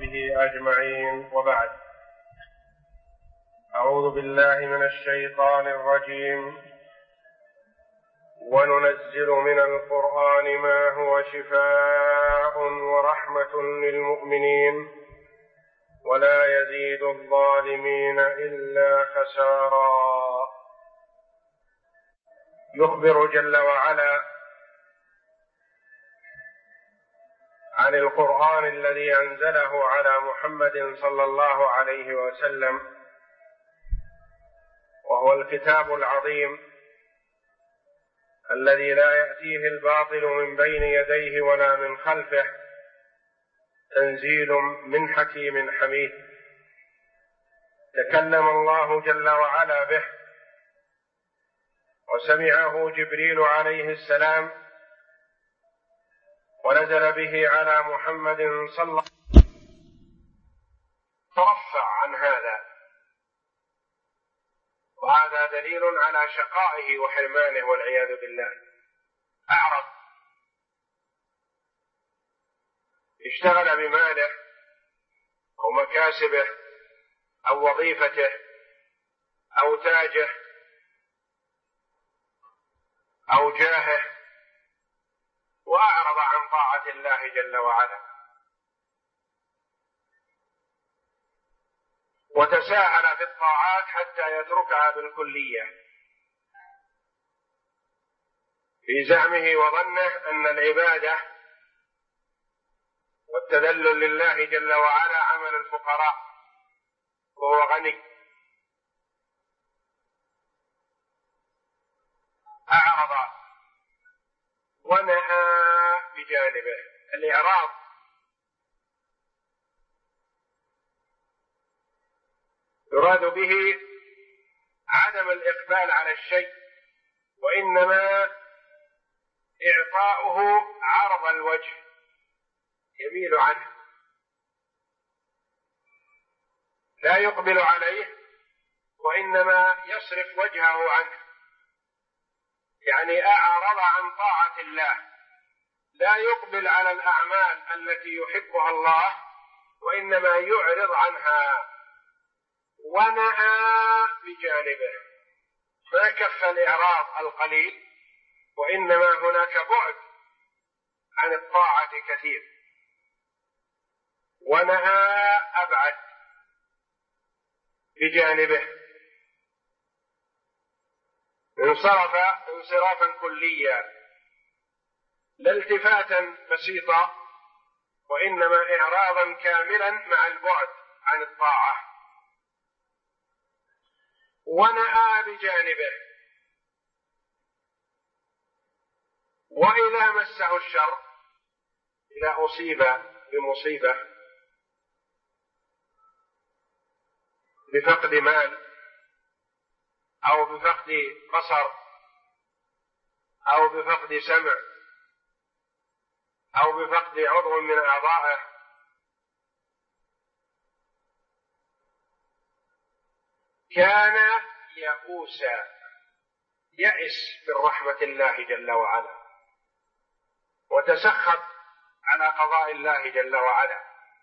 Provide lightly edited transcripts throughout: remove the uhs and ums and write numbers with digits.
وصحبه أجمعين، وبعد. أعوذ بالله من الشيطان الرجيم. وننزل من القرآن ما هو شفاء ورحمة للمؤمنين ولا يزيد الظالمين إلا خسارا. يخبر جل وعلا عن القرآن الذي أنزله على محمد صلى الله عليه وسلم، وهو الكتاب العظيم الذي لا يأتيه الباطل من بين يديه ولا من خلفه، تنزيل من حكيم حميد. تكلم الله جل وعلا به وسمعه جبريل عليه السلام، ونزل به على محمد صلى الله عليه وسلم ترفع عن هذا، وهذا دليل على شقائه وحرمانه والعياذ بالله. أعرض، اشتغل بماله أو مكاسبه أو وظيفته أو تاجه أو جاهه، وأعرض عن طاعة الله جل وعلا، وتساهل في الطاعات حتى يتركها بالكلية في زعمه وظنه أن العبادة والتذلل لله جل وعلا عمل الفقراء وهو غني. أعرض ونأى بجانبه. الإعراض يراد به عدم الإقبال على الشيء، وإنما إعطاؤه عرض الوجه، يميل عنه، لا يقبل عليه وإنما يصرف وجهه عنه، يعني أعرض عن طاعة الله، لا يقبل على الأعمال التي يحبها الله وإنما يعرض عنها. ونأى بجانبه، ما كف الإعراض القليل، وإنما هناك بعد عن الطاعة كثير. ونأى أبعد بجانبه، انصرف انصرافا كليا، لا التفاتا بسيطا، وإنما إعراضا كاملا مع البعد عن الطاعة. ونأى بجانبه، وإذا مسه الشر، إذا أصيب بمصيبة بفقد مال أو بفقد بصر أو بفقد سمع أو بفقد عضو من أعضائه، كان يئوسا، يئس من رحمة الله جل وعلا، وتسخط على قضاء الله جل وعلا،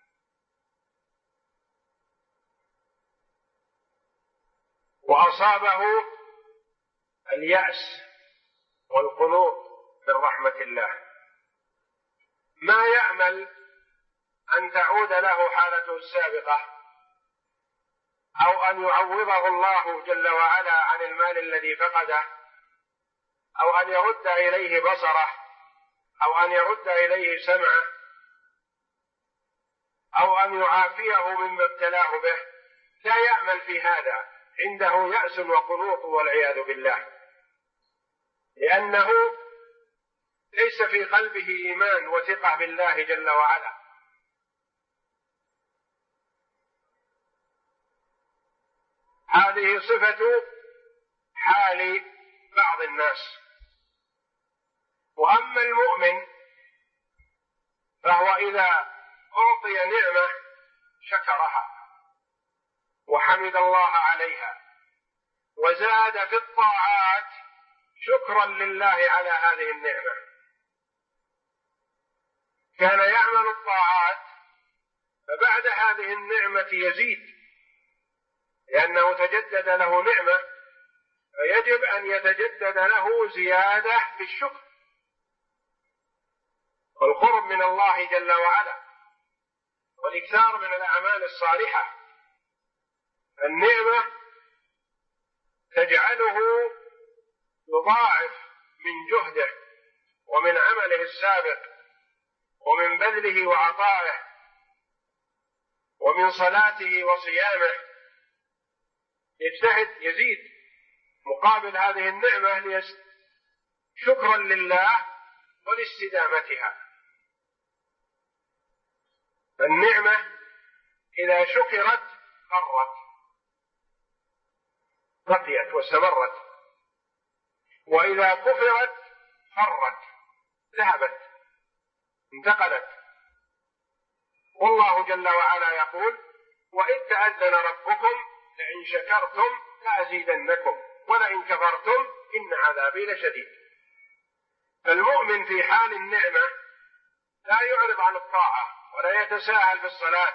وأصابه اليأس والقنوط من رحمة الله، ما يأمل أن تعود له حالته السابقة، أو أن يعوضه الله جل وعلا عن المال الذي فقده، أو أن يرد إليه بصره، أو أن يرد إليه سمعه، أو أن يعافيه مما ابتلاه به. لا يأمل في هذا، عنده يأس وقنوط والعياذ بالله، لأنه ليس في قلبه إيمان وثقة بالله جل وعلا. هذه صفة حال بعض الناس. وأما المؤمن فهو إذا أعطي نعمة شكرها وحمد الله عليها، وزاد في الطاعات شكرا لله على هذه النعمة. كان يعمل الطاعات فبعد هذه النعمة يزيد، لأنه تجدد له نعمة، فيجب أن يتجدد له زيادة في الشكر والقرب من الله جل وعلا والإكثار من الأعمال الصالحة. النعمة تجعله يضاعف من جهده ومن عمله السابق ومن بذله وعطائه ومن صلاته وصيامه، يجتهد يزيد مقابل هذه النعمة شكرا لله ولاستدامتها. النعمة إذا شكرت قرت بقيت واستمرت، وإذا كفرت فرت ذهبت انتقلت. والله جل وعلا يقول: وإذ تأذن ربكم لئن شكرتم لأزيدنكم ولئن كفرتم إن عذابي لشديد. فالمؤمن في حال النعمة لا يعرض عن الطاعة ولا يتساهل في الصلاة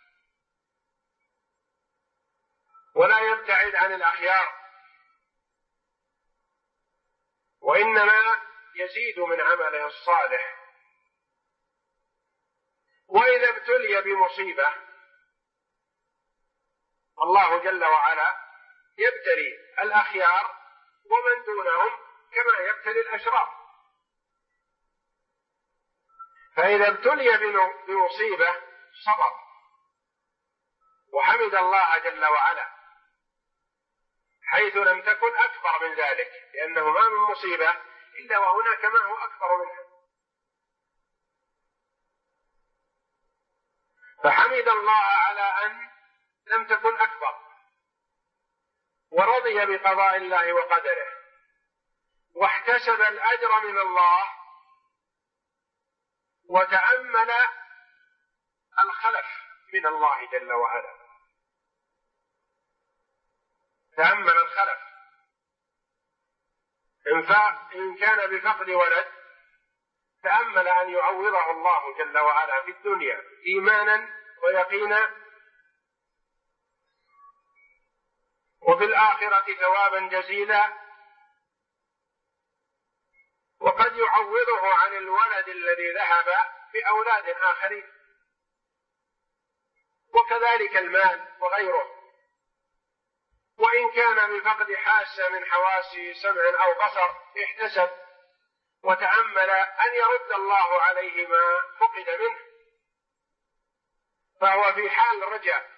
ولا يبتعد عن الأخيار، وإنما يزيد من عمله الصالح. وإذا ابتلي بمصيبة الله جل وعلا يبتلي الأخيار ومن دونهم كما يبتلي الأشرار. فإذا ابتلي بمصيبة صبر وحمد الله جل وعلا، حيث لم تكن أكبر من ذلك، لأنه ما من مصيبة إلا وهناك ما هو أكبر منها. فحمد الله على أن لم تكن أكبر، ورضي بقضاء الله وقدره، واحتسب الأجر من الله، وتأمل الخلف من الله جل وعلا. تأمل الخلف، إن كان بفقد ولد تأمل أن يعوضه الله جل وعلا في الدنيا إيمانا ويقينا، وفي الآخرة ثوابا جزيلا، وقد يعوضه عن الولد الذي ذهب بأولاد آخرين، وكذلك المال وغيره. وإن كان بفقد حاسة من حواس سمع أو بصر احتسب وتأمل أن يرد الله عليه ما فقد منه، فهو في حال رجاء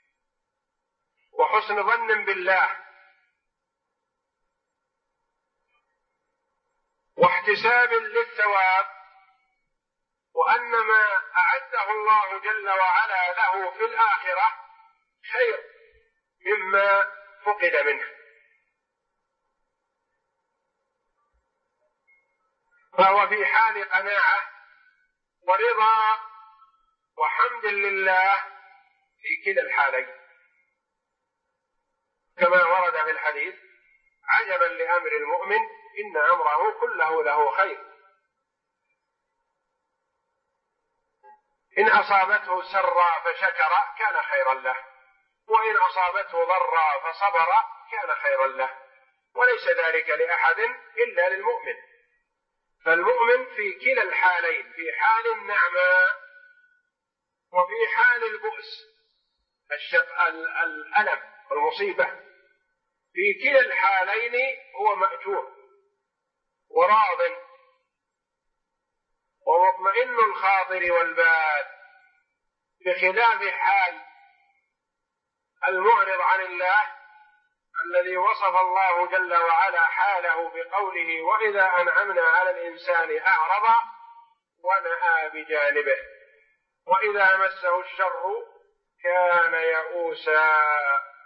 وحسن ظن بالله واحتساب للثواب، وأن ما أعده الله جل وعلا له في الآخرة خير مما فقد منه. فهو في حال قناعة ورضا وحمد لله في كلا الحالين، كما ورد في الحديث: عجبا لأمر المؤمن إن أمره كله له خير، إن أصابته سرا فشكر كان خيرا له، وإن أصابته ضرا فصبر كان خيرا له، وليس ذلك لأحد إلا للمؤمن. فالمؤمن في كلا الحالين، في حال النعمة وفي حال البؤس الألم والمصيبة، في كلا الحالين هو مأجور وراض ومطمئن الخاطر والبال، بخلاف حال المعرض عن الله الذي وصف الله جل وعلا حاله بقوله: وإذا أنعمنا على الإنسان أعرض ونأى بجانبه وإذا مسه الشر كان يئوسا.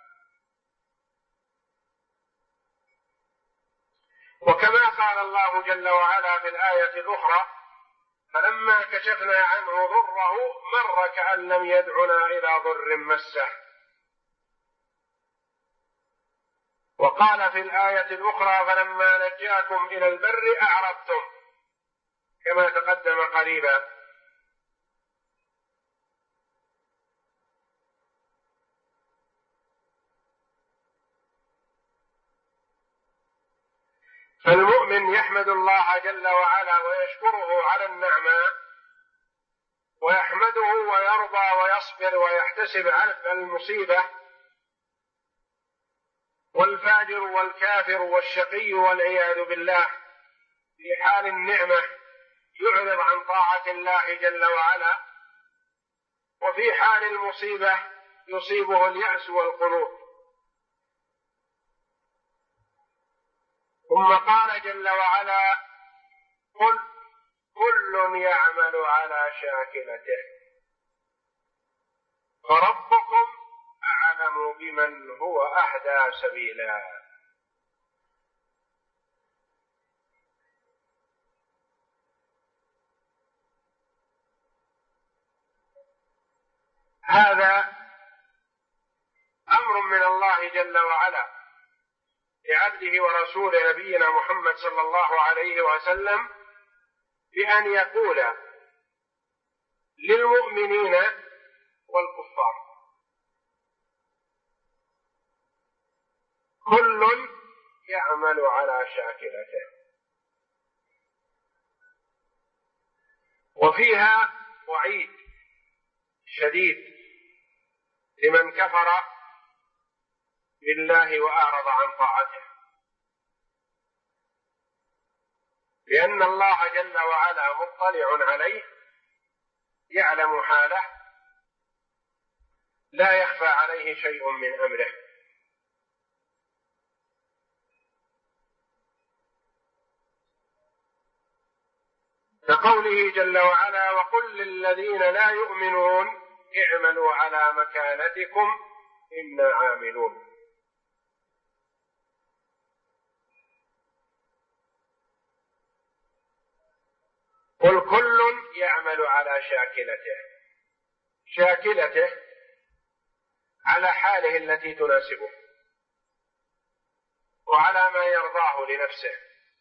وكما قال الله جل وعلا في الآية الأخرى: فلما كشفنا عنه ضره مر كأن لم يدعنا إلى ضر مسه. وقال في الآية الأخرى: فلما نجاكم إلى البر أعرضتم، كما تقدم قريبا. فالمؤمن يحمد الله جل وعلا ويشكره على النعمة، ويحمده ويرضى ويصبر ويحتسب على المصيبة. والفاجر والكافر والشقي والعياذ بالله في حال النعمة يعرض عن طاعة الله جل وعلا، وفي حال المصيبة يصيبه اليأس والقنوط. ثم قال جل وعلا: قل كل يعمل على شاكلته فربكم أعلم بمن هو أهدى سبيلا. هذا أمر من الله جل وعلا لعبده ورسوله نبينا محمد صلى الله عليه وسلم بأن يقول للمؤمنين والكفار: كل يعمل على شاكلته. وفيها وعيد شديد لمن كفر بالله وأعرض عن طاعته، لأن الله جل وعلا مطلع عليه يعلم حاله، لا يخفى عليه شيء من أمره. كقوله جل وعلا: وقل للذين لا يؤمنون اعملوا على مكانتكم إنا عاملون. قل كل يعمل على شاكلته على حاله التي تناسبه وعلى ما يرضاه لنفسه،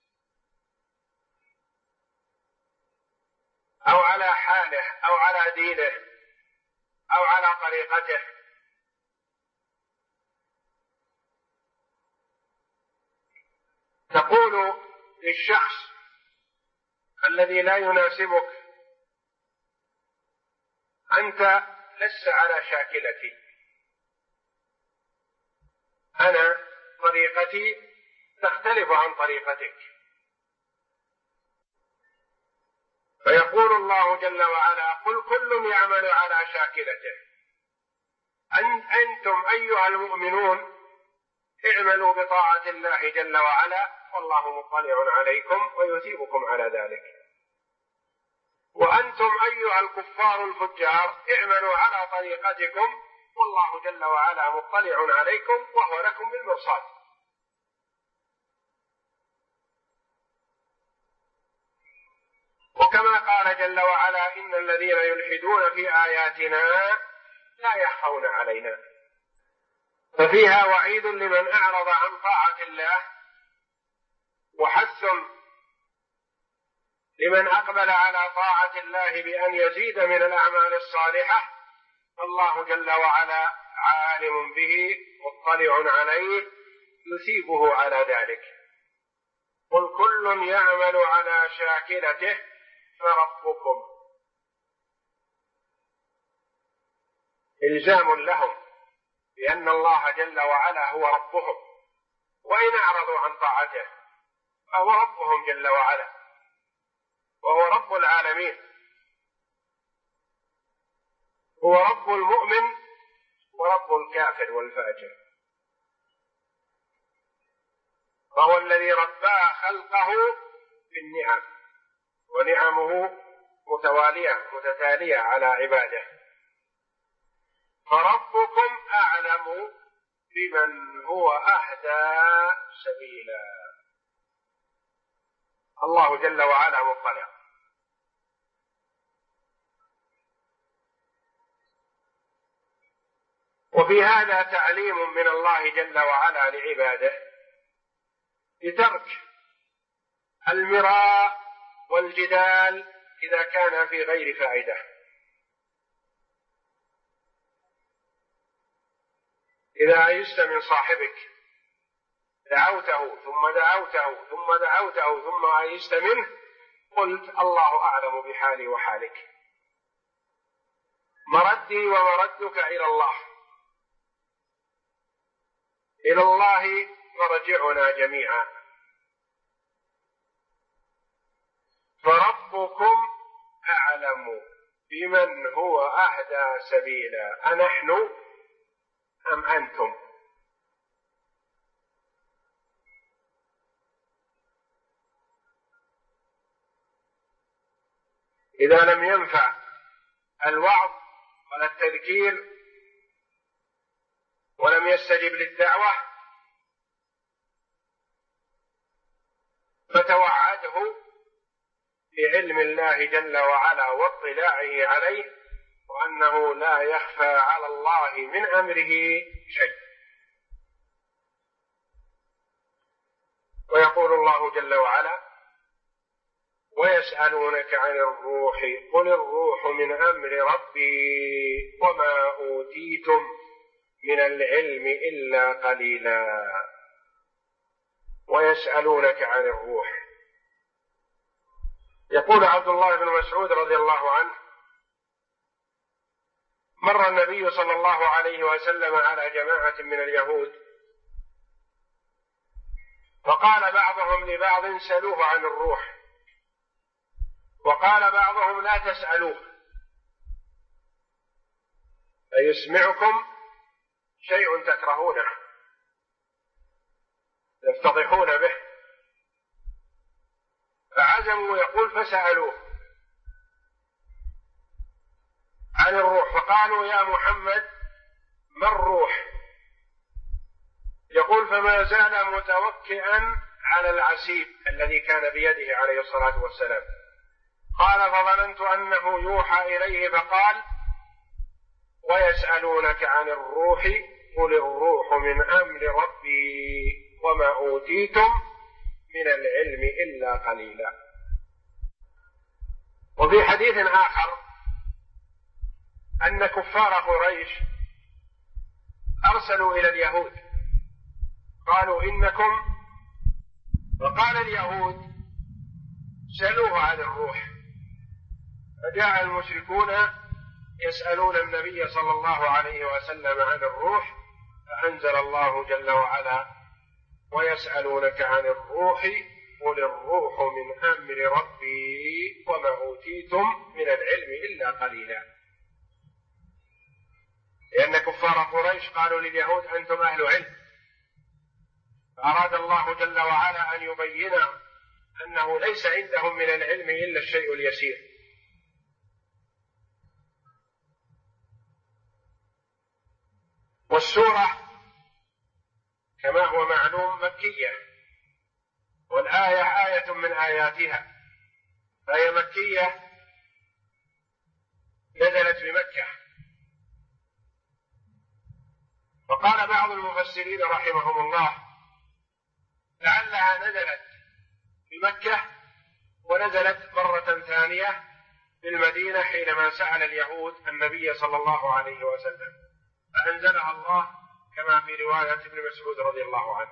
أو على حاله أو على دينه أو على طريقته. تقول للشخص الذي لا يناسبك: أنت لست على شاكلتي، أنا طريقتي تختلف عن طريقتك. فيقول الله جل وعلا: قل كل يعمل على شاكلته، أنتم أيها المؤمنون اعملوا بطاعة الله جل وعلا والله مطلع عليكم ويثيبكم على ذلك. وأنتم أيها الكفار الفجار اعملوا على طريقتكم والله جل وعلا مطلع عليكم وهو لكم بالمرصاد. وكما قال جل وعلا: إن الذين يلحدون في آياتنا لا يخفون علينا. ففيها وعيد لمن أعرض عن طاعة الله، وحث لمن أقبل على طاعة الله بأن يزيد من الأعمال الصالحة، الله جل وعلا عالم به مطلع عليه يثيبه على ذلك. قل كل يعمل على شاكلته فربكم، إلزام لهم بأن الله جل وعلا هو ربهم، وإن أعرضوا عن طاعته فهو ربهم جل وعلا، وهو رب العالمين، هو رب المؤمن ورب الكافر والفاجر، فهو الذي ربى خلقه بالنعم، ونعمه متتالية على عباده. فربكم أعلم بمن هو أهدى سبيلا. الله جل وعلا مطلع. وفي هذا تعليم من الله جل وعلا لعباده بترك المراء والجدال إذا كان في غير فائدة. إذا عجزت من صاحبك دعوته ثم دعوته ثم دعوته ثم أيست منه قلت الله أعلم بحالي وحالك، مردي ومردك إلى الله، إلى الله مرجعنا جميعا، فربكم أعلم بمن هو أهدى سبيلا، أنحن أم أنتم؟ إذا لم ينفع الوعظ ولا التذكير ولم يستجب للدعوة فتوعده بعلم الله جل وعلا واطلاعه عليه، وأنه لا يخفى على الله من أمره شيء. ويقول الله جل وعلا: ويسألونك عن الروح قل الروح من أمر ربي وما أوتيتم من العلم إلا قليلا. ويسألونك عن الروح. يقول عبد الله بن مسعود رضي الله عنه: مر النبي صلى الله عليه وسلم على جماعة من اليهود، فقال بعضهم لبعض: سلوه عن الروح، وقال بعضهم: لا تسألوه فيسمعكم شيء تكرهونه يفتضحون به. فعزموا، يقول، فسألوه عن الروح، فقالوا: يا محمد ما الروح؟ يقول: فما زال متوكئا على العسيب الذي كان بيده عليه الصلاة والسلام. قال: فظننت أنه يوحى إليه، فقال: ويسألونك عن الروح قل الروح من أمر ربي وما أوتيتم من العلم إلا قليلا. وفي حديث آخر أن كفار قريش أرسلوا إلى اليهود قالوا: إنكم، وقال اليهود: سألوه عن الروح. فجاء المشركون يسألون النبي صلى الله عليه وسلم عن الروح، فأنزل الله جل وعلا: ويسألونك عن الروح قل الروح من أمر ربي وما أوتيتم من العلم إلا قليلا. لأن كفار قريش قالوا لليهود: أنتم أهل علم، فأراد الله جل وعلا أن يبين أنه ليس عندهم من العلم إلا الشيء اليسير. والسورة كما هو معلوم مكية، والآية آية من آياتها، فهي مكية نزلت بمكة. وقال بعض المفسرين رحمهم الله: لعلها نزلت بمكة ونزلت مرة ثانية بالمدينة حينما سأل اليهود النبي صلى الله عليه وسلم، فأنزلها الله كما في رواية ابن مسعود رضي الله عنه.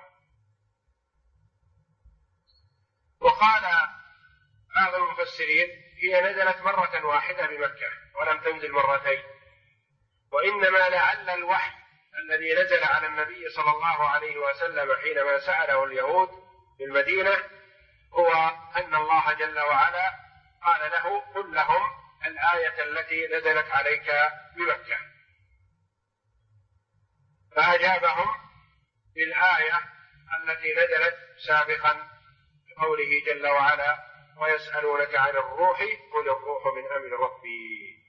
وقال بعض المفسرين: هي نزلت مرة واحدة بمكة ولم تنزل مرتين، وإنما لعل الوحي الذي نزل على النبي صلى الله عليه وسلم حينما سأله اليهود بالمدينة هو أن الله جل وعلا قال له: قل لهم الآية التي نزلت عليك بمكة، فأجابهم بالآية التي نزلت سابقا بقوله جل وعلا: ويسألونك عن الروح قل الروح من أمر ربي.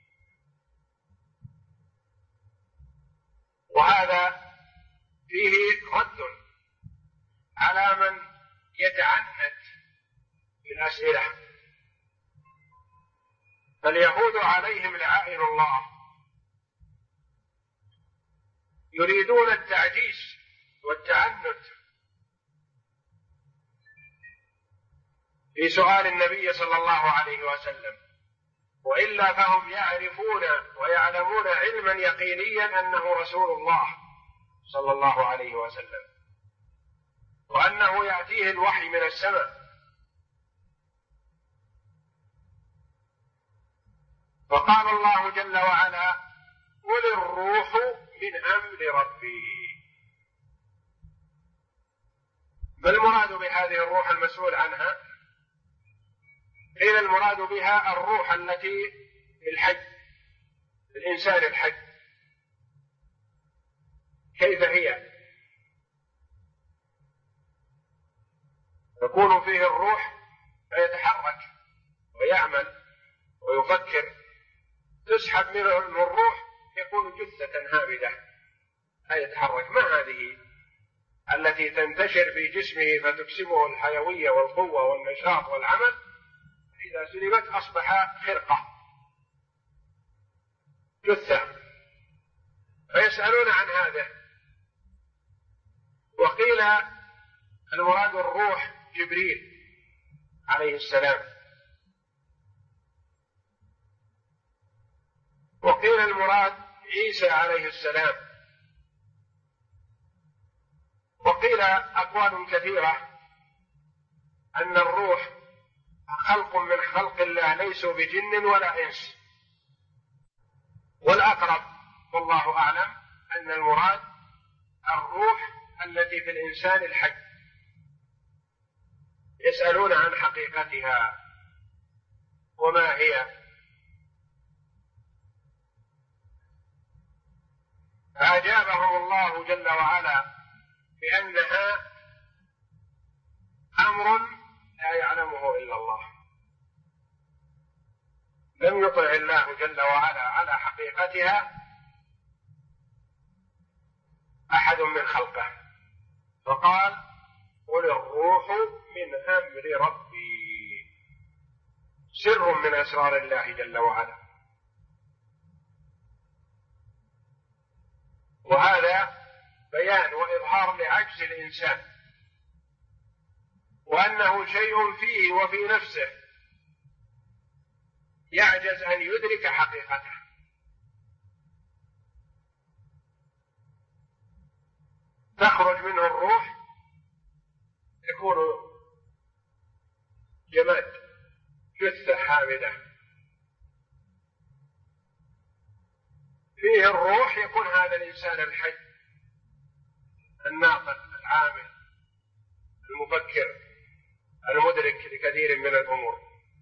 وهذا فيه رد على من يتعنت بالأسئلة. فاليهود عليهم لعائن الله يريدون التعجيز والتعنت في سؤال النبي صلى الله عليه وسلم، وإلا فهم يعرفون ويعلمون علما يقينيا أنه رسول الله صلى الله عليه وسلم. وأنه يأتيه الوحي من السماء. فقال الله جل وعلا: قل الروح من أمر ربي. ما المراد بهذه الروح المسؤول عنها؟ قيل المراد بها الروح التي في الحي، الإنسان الحي. كيف هي؟ تكون فيه الروح فيتحرك ويعمل ويفكر، تسحب منه الروح يكون جثة هامدة لا يتحرك. ما هذه التي تنتشر في جسمه فتكسبه الحيوية والقوة والنشاط والعمل، إذا سلبت أصبح خرقة جثة. فيسألون عن هذا. وقيل المراد الروح جبريل عليه السلام، وقيل المراد عيسى عليه السلام، وقيل أقوال كثيرة أن الروح خلق من خلق الله ليسوا بجن ولا إنس. والأقرب والله أعلم أن المراد الروح التي في الإنسان الحي. يسألون عن حقيقتها وما هي، فأجابهم الله جل وعلا بأنها أمر لا يعلمه إلا الله. لم يطلع الله جل وعلا على حقيقتها أحد من خلقه، فقال: قل الروح من أمر ربي، سر من أسرار الله جل وعلا. وهذا بيان وإظهار لعجز الإنسان، وأنه شيء فيه وفي نفسه يعجز أن يدرك حقيقته. تخرج منه الروح يكون جماد، جثة حامدة. فيه الروح يكون هذا الإنسان الحي الناطق العامل المفكر المدرك لكثير من الأمور.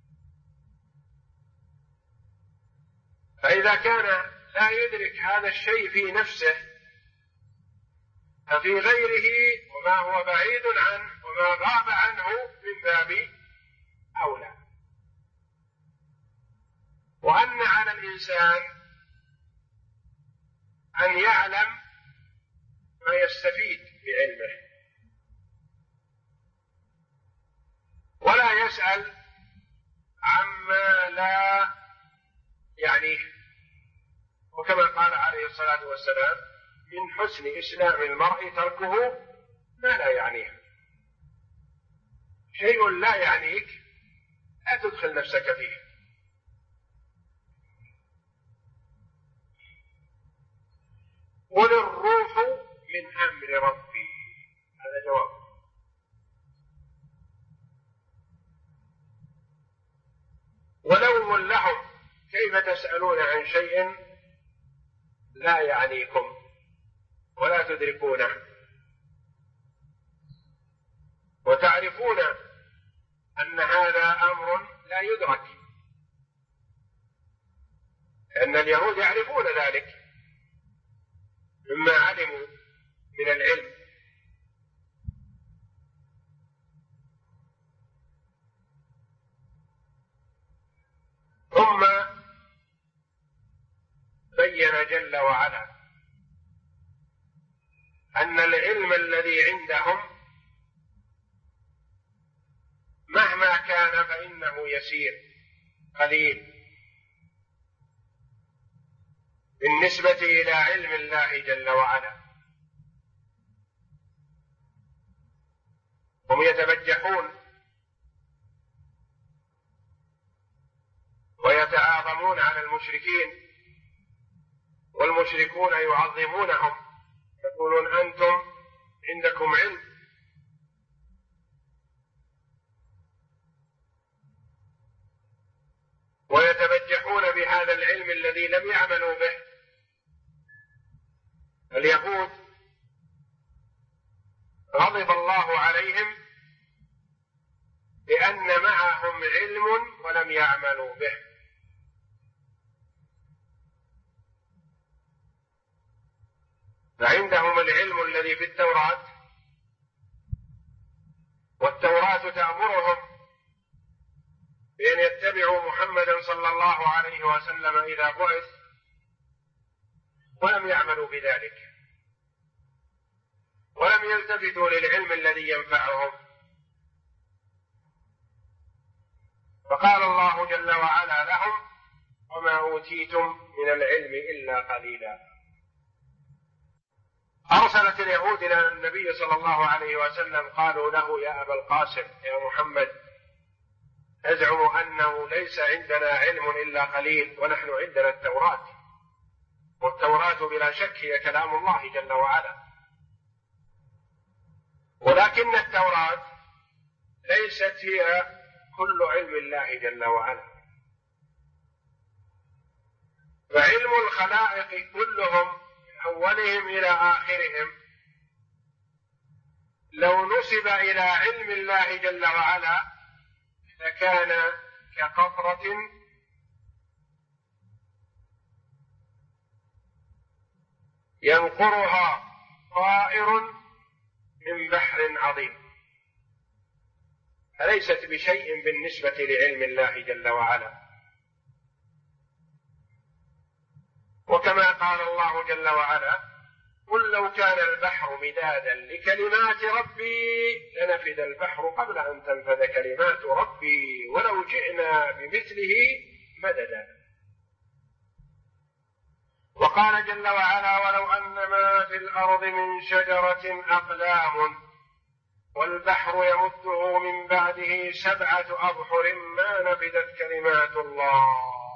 فإذا كان لا يدرك هذا الشيء في نفسه، ففي غيره وما هو بعيد عنه وما غاب عنه من باب أولى. وأن على الإنسان أن يعلم ما يستفيد بعلمه، ولا يسأل عما لا يعنيه. وكما قال عليه الصلاة والسلام: من حسن إسلام المرء تركه ما لا يعنيه. شيء لا يعنيك لا تدخل نفسك فيه. قل الروح من أمر ربي، هذا جواب. ولوم لهم: كيف تسألون عن شيء لا يعنيكم ولا تدركونه وتعرفون أن هذا أمر لا يدرك؟ لأن اليهود يعرفون ذلك مما علموا من العلم. ثم بين جل وعلا أن العلم الذي عندهم مهما كان فإنه يسير قليل بالنسبة إلى علم الله جل وعلا. هم يتبجحون ويتعاظمون على المشركين، والمشركون يعظمونهم، يقولون: أنتم عندكم علم ويتبجحون بهذا العلم الذي لم يعملوا به. اليهود غضب الله عليهم لأن معهم علم ولم يعملوا به. فعندهم العلم الذي في التوراة، والتوراة تأمرهم بأن يتبعوا محمدا صلى الله عليه وسلم إذا بعث، ولم يعملوا بذلك، ولم يلتفتوا للعلم الذي ينفعهم. فقال الله جل وعلا لهم: وما أوتيتم من العلم إلا قليلا. أرسلت اليهود إلى النبي صلى الله عليه وسلم، قالوا له: يا أبا القاسم، يا محمد، نزعم أنه ليس عندنا علم إلا قليل، ونحن عندنا التوراة، والتوراة بلا شك هي كلام الله جل وعلا، ولكن التوراة ليست هي كل علم الله جل وعلا. فعلم الخلائق كلهم من أولهم إلى آخرهم لو نسب إلى علم الله جل وعلا لكان كقطرة ينقرها طائر من بحر عظيم، فليست بشيء بالنسبة لعلم الله جل وعلا. وكما قال الله جل وعلا: قل لو كان البحر مدادا لكلمات ربي لنفد البحر قبل أن تنفد كلمات ربي ولو جئنا بمثله مددا. وقال جل وعلا: ولو أن ما في الأرض من شجرة أقلام والبحر يمده من بعده 7 أبحر ما نفدت كلمات الله.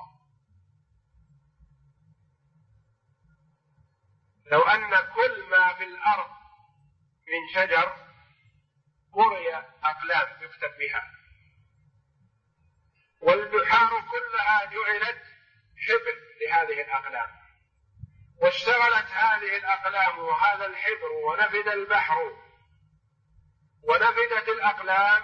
لو أن كل ما في الأرض من شجر قرئ أقلام يكتب بها، والبحار كلها جعلت حبر لهذه الأقلام، واشتغلت هذه الأقلام وهذا الحبر ونفد البحر ونفدت الأقلام،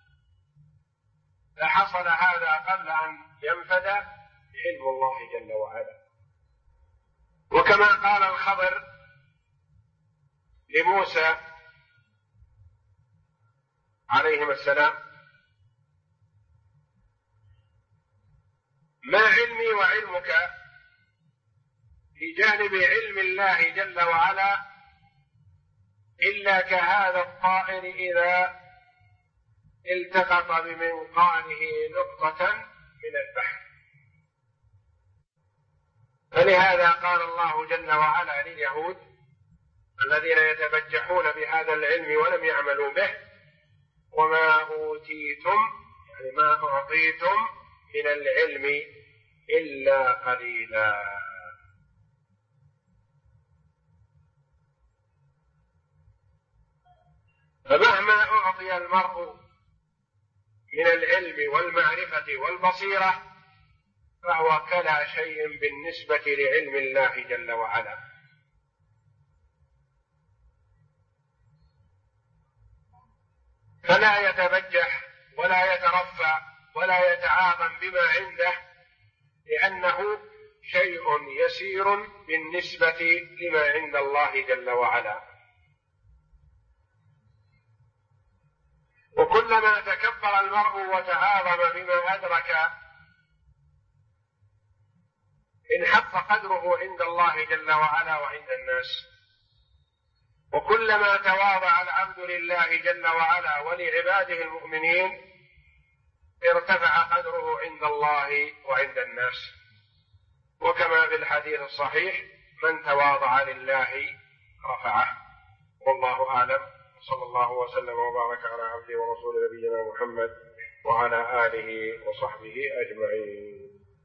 لحصل هذا قبل أن ينفد علم الله جل وعلا. وكما قال الخضر لموسى عليهما السلام: ما علمي وعلمك بجانب علم الله جل وعلا إلا كهذا الطائر إذا التقط بمنقاره نقطة من البحر. فلهذا قال الله جل وعلا لليهود الذين يتبجحون بهذا العلم ولم يعملوا به: وما أوتيتم، يعني ما أعطيتم من العلم إلا قليلا. فمهما أعطي المرء من العلم والمعرفة والبصيرة فهو كلا شيء بالنسبة لعلم الله جل وعلا. فلا يتبجح ولا يترفع ولا يتعاظم بما عنده، لأنه شيء يسير بالنسبة لما عند الله جل وعلا. وكلما تكبر المرء وتعاظم بما أدرك انحط قدره عند الله جل وعلا وعند الناس. وكلما تواضع العبد لله جل وعلا ولعباده المؤمنين ارتفع قدره عند الله وعند الناس. وكما في الحديث الصحيح: من تواضع لله رفعه. والله أعلم، صلى الله وسلم وبارك على عبده ورسول نبينا محمد وعلى آله وصحبه أجمعين.